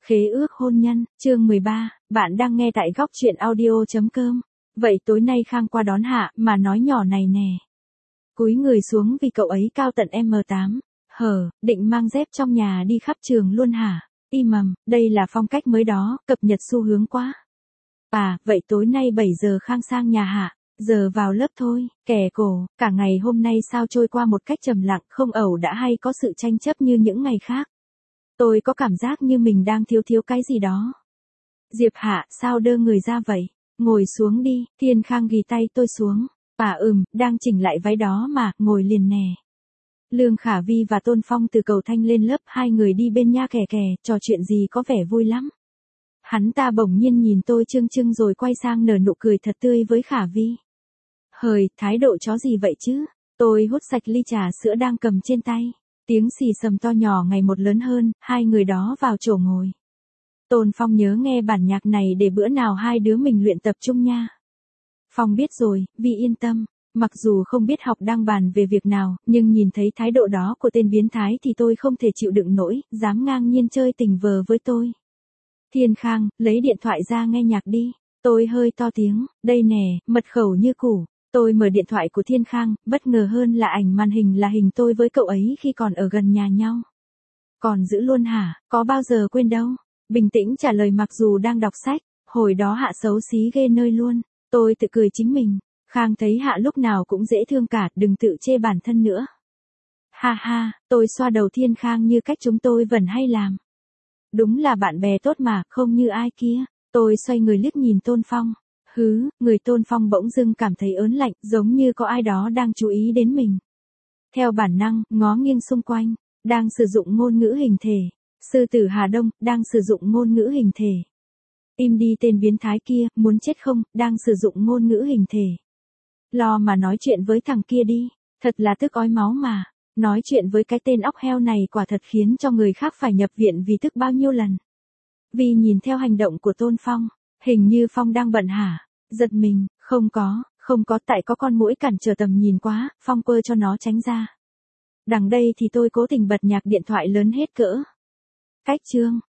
Khế ước hôn nhân, chương 13, bạn đang nghe tại góc truyện audio.com. Vậy tối nay Khang qua đón Hạ mà nói nhỏ này nè. Cúi người xuống vì cậu ấy cao tận M8. Định mang dép trong nhà đi khắp trường luôn hả? Đây là phong cách mới đó, cập nhật xu hướng quá. Vậy tối nay 7 giờ Khang sang nhà Hạ, giờ vào lớp thôi, kẻ cổ, cả ngày hôm nay sao trôi qua một cách trầm lặng, không ẩu đả hay có sự tranh chấp như những ngày khác. Tôi có cảm giác như mình đang thiếu cái gì đó. Diệp Hạ, sao đơ người ra vậy? Ngồi xuống đi, Thiên Khang ghì tay tôi xuống. Đang chỉnh lại váy đó mà, ngồi liền nè. Lương Khả Vi và Tôn Phong từ cầu thang lên lớp, hai người đi bên nha kè, trò chuyện gì có vẻ vui lắm. Hắn ta bỗng nhiên nhìn tôi chưng rồi quay sang nở nụ cười thật tươi với Khả Vi. Thái độ chó gì vậy chứ? Tôi hút sạch ly trà sữa đang cầm trên tay. Tiếng xì xầm to nhỏ ngày một lớn hơn, hai người đó vào chỗ ngồi. Tôn Phong nhớ nghe bản nhạc này để bữa nào hai đứa mình luyện tập chung nha. Phong biết rồi, Vi yên tâm. Mặc dù không biết học đang bàn về việc nào, nhưng nhìn thấy thái độ đó của tên biến thái thì tôi không thể chịu đựng nổi, dám ngang nhiên chơi tình vờ với tôi. Thiên Khang, lấy điện thoại ra nghe nhạc đi. Tôi hơi to tiếng, đây nè, mật khẩu như cũ. Tôi mở điện thoại của Thiên Khang, bất ngờ hơn là ảnh màn hình là hình tôi với cậu ấy khi còn ở gần nhà nhau. Còn giữ luôn hả? Có bao giờ quên đâu. Bình tĩnh trả lời mặc dù đang đọc sách, hồi đó Hạ xấu xí ghê nơi luôn. Tôi tự cười chính mình. Khang thấy Hạ lúc nào cũng dễ thương cả, đừng tự chê bản thân nữa. Ha, tôi xoa đầu Thiên Khang như cách chúng tôi vẫn hay làm. Đúng là bạn bè tốt mà, không như ai kia. Tôi xoay người liếc nhìn Tôn Phong. Người Tôn Phong bỗng dưng cảm thấy ớn lạnh, giống như có ai đó đang chú ý đến mình. Theo bản năng, ngó nghiêng xung quanh, đang sử dụng ngôn ngữ hình thể. Sư tử Hà Đông, đang sử dụng ngôn ngữ hình thể. Im đi tên biến thái kia, muốn chết không, đang sử dụng ngôn ngữ hình thể. Lo mà nói chuyện với thằng kia đi, thật là tức ói máu mà. Nói chuyện với cái tên óc heo này quả thật khiến cho người khác phải nhập viện vì tức bao nhiêu lần. Vì nhìn theo hành động của Tôn Phong, hình như Phong đang bận hả? Giật mình, không có tại có con muỗi cản trở tầm nhìn quá, Phong quơ cho nó tránh ra. Đằng đây thì tôi cố tình bật nhạc điện thoại lớn hết cỡ. Cách chương.